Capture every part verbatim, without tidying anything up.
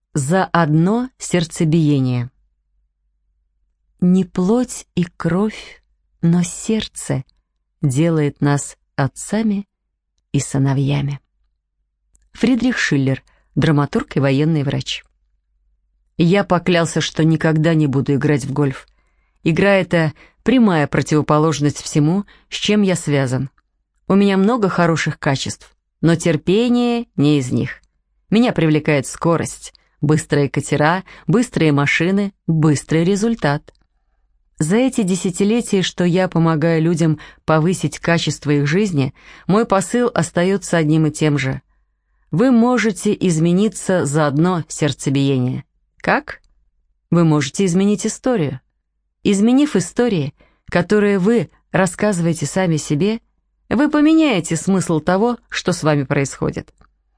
За одно сердцебиение. Не плоть и кровь, но сердце делает нас отцами и сыновьями. Фридрих Шиллер, драматург и военный врач. Я поклялся, что никогда не буду играть в гольф. Игра — это прямая противоположность всему, с чем я связан. У меня много хороших качеств, но терпение не из них. Меня привлекает скорость, быстрые катера, быстрые машины, быстрый результат. За эти десятилетия, что я помогаю людям повысить качество их жизни, мой посыл остается одним и тем же. Вы можете измениться за одно сердцебиение. Как? Вы можете изменить историю. Изменив истории, которые вы рассказываете сами себе, вы поменяете смысл того, что с вами происходит.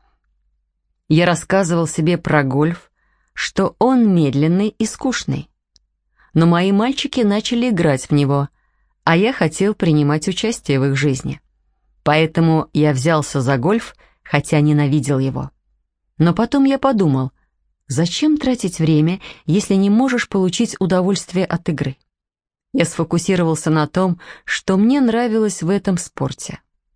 Я рассказывал себе про гольф, что он медленный и скучный. Но мои мальчики начали играть в него, а я хотел принимать участие в их жизни. Поэтому я взялся за гольф, хотя ненавидел его. Но потом я подумал, зачем тратить время, если не можешь получить удовольствие от игры? Я сфокусировался на том, что мне нравилось в этом спорте.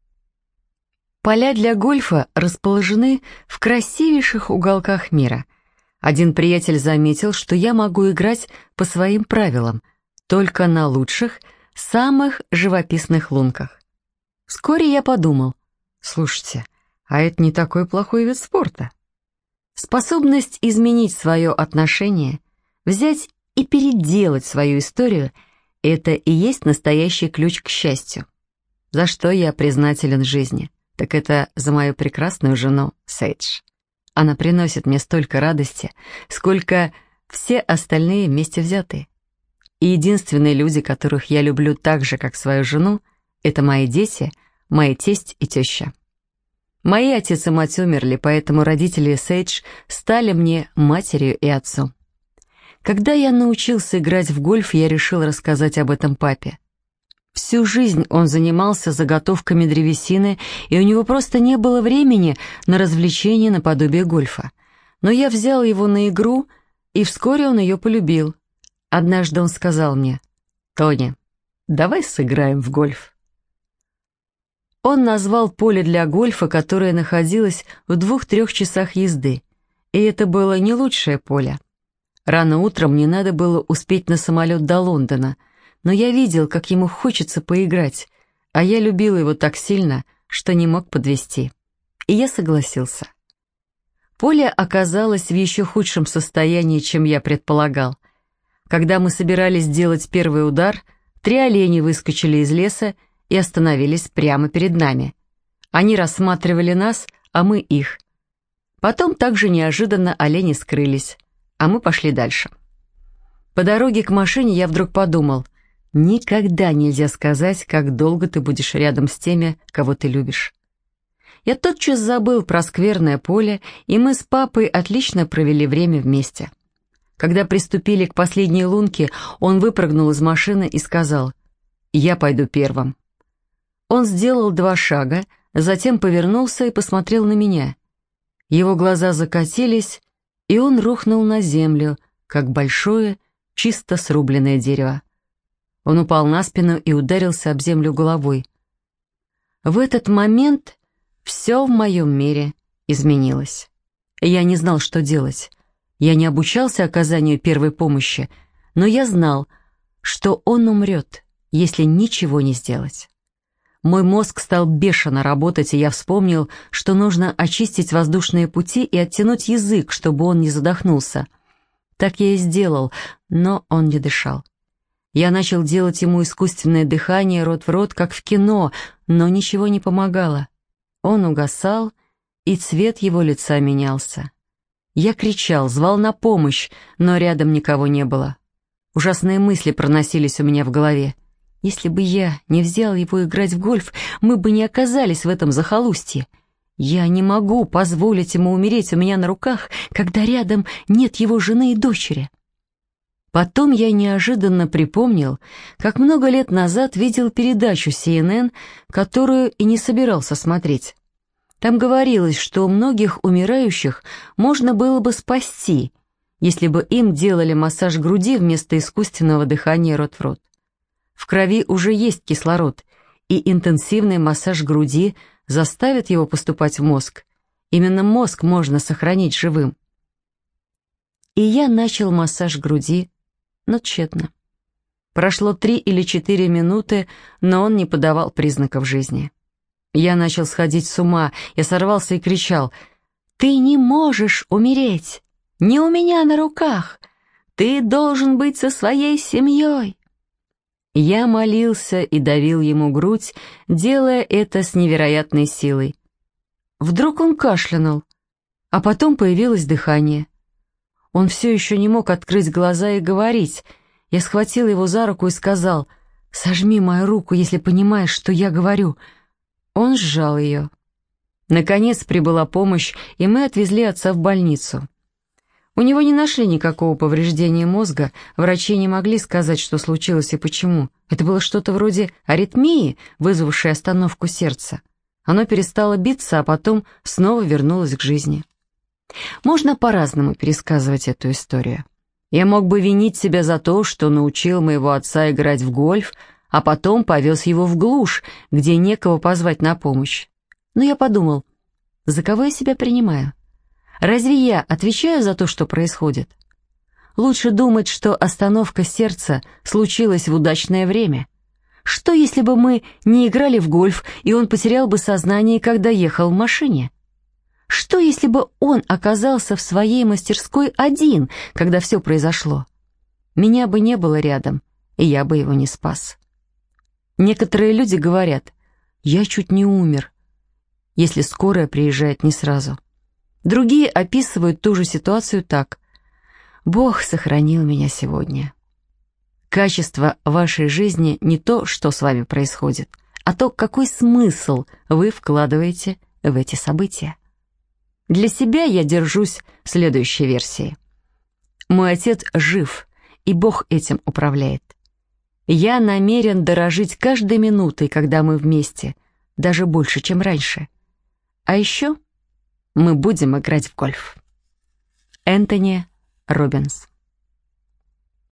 Поля для гольфа расположены в красивейших уголках мира. Один приятель заметил, что я могу играть по своим правилам, только на лучших, самых живописных лунках. Вскоре я подумал, слушайте, а это не такой плохой вид спорта. Способность изменить свое отношение, взять и переделать свою историю — это и есть настоящий ключ к счастью. За что я признателен жизни? Так это за мою прекрасную жену Сейдж. Она приносит мне столько радости, сколько все остальные вместе взятые. И единственные люди, которых я люблю так же, как свою жену, это мои дети, мои тесть и теща. Мои отец и мать умерли, поэтому родители Сейдж стали мне матерью и отцом. Когда я научился играть в гольф, я решил рассказать об этом папе. Всю жизнь он занимался заготовками древесины, и у него просто не было времени на развлечения наподобие гольфа. Но я взял его на игру, и вскоре он ее полюбил. Однажды он сказал мне: «Тони, давай сыграем в гольф». Он назвал поле для гольфа, которое находилось в двух-трех часах езды, и это было не лучшее поле. Рано утром мне надо было успеть на самолет до Лондона, но я видел, как ему хочется поиграть, а я любил его так сильно, что не мог подвести. И я согласился. Поле оказалось в еще худшем состоянии, чем я предполагал. Когда мы собирались делать первый удар, три оленя выскочили из леса и остановились прямо перед нами. Они рассматривали нас, а мы их. Потом также неожиданно олени скрылись, а мы пошли дальше. По дороге к машине я вдруг подумал, никогда нельзя сказать, как долго ты будешь рядом с теми, кого ты любишь. Я тотчас забыл про скверное поле, и мы с папой отлично провели время вместе. Когда приступили к последней лунке, он выпрыгнул из машины и сказал: «Я пойду первым». Он сделал два шага, затем повернулся и посмотрел на меня. Его глаза закатились, и он рухнул на землю, как большое, чисто срубленное дерево. Он упал на спину и ударился об землю головой. В этот момент все в моем мире изменилось. Я не знал, что делать. Я не обучался оказанию первой помощи, но я знал, что он умрет, если ничего не сделать. Мой мозг стал бешено работать, и я вспомнил, что нужно очистить воздушные пути и оттянуть язык, чтобы он не задохнулся. Так я и сделал, но он не дышал. Я начал делать ему искусственное дыхание рот в рот, как в кино, но ничего не помогало. Он угасал, и цвет его лица менялся. Я кричал, звал на помощь, но рядом никого не было. Ужасные мысли проносились у меня в голове. Если бы я не взял его играть в гольф, мы бы не оказались в этом захолустье. Я не могу позволить ему умереть у меня на руках, когда рядом нет его жены и дочери. Потом я неожиданно припомнил, как много лет назад видел передачу си эн эн, которую и не собирался смотреть. Там говорилось, что многих умирающих можно было бы спасти, если бы им делали массаж груди вместо искусственного дыхания рот в рот. В крови уже есть кислород, и интенсивный массаж груди заставит его поступать в мозг. Именно мозг можно сохранить живым. И я начал массаж груди, но тщетно. Прошло три или четыре минуты, но он не подавал признаков жизни. Я начал сходить с ума, я сорвался и кричал: «Ты не можешь умереть! Не у меня на руках! Ты должен быть со своей семьей!» Я молился и давил ему грудь, делая это с невероятной силой. Вдруг он кашлянул, а потом появилось дыхание. Он все еще не мог открыть глаза и говорить. Я схватил его за руку и сказал: «Сожми мою руку, если понимаешь, что я говорю». Он сжал ее. Наконец прибыла помощь, и мы отвезли отца в больницу. У него не нашли никакого повреждения мозга, врачи не могли сказать, что случилось и почему. Это было что-то вроде аритмии, вызвавшей остановку сердца. Оно перестало биться, а потом снова вернулось к жизни. Можно по-разному пересказывать эту историю. Я мог бы винить себя за то, что научил моего отца играть в гольф, а потом повез его в глушь, где некого позвать на помощь. Но я подумал, за кого я себя принимаю? Разве я отвечаю за то, что происходит? Лучше думать, что остановка сердца случилась в удачное время. Что, если бы мы не играли в гольф, и он потерял бы сознание, когда ехал в машине? Что, если бы он оказался в своей мастерской один, когда все произошло? Меня бы не было рядом, и я бы его не спас. Некоторые люди говорят: «Я чуть не умер», если скорая приезжает не сразу. Другие описывают ту же ситуацию так: «Бог сохранил меня сегодня». Качество вашей жизни не то, что с вами происходит, а то, какой смысл вы вкладываете в эти события. Для себя я держусь следующей версии. Мой отец жив, и Бог этим управляет. Я намерен дорожить каждой минутой, когда мы вместе, даже больше, чем раньше. А еще мы будем играть в гольф. Энтони Роббинс.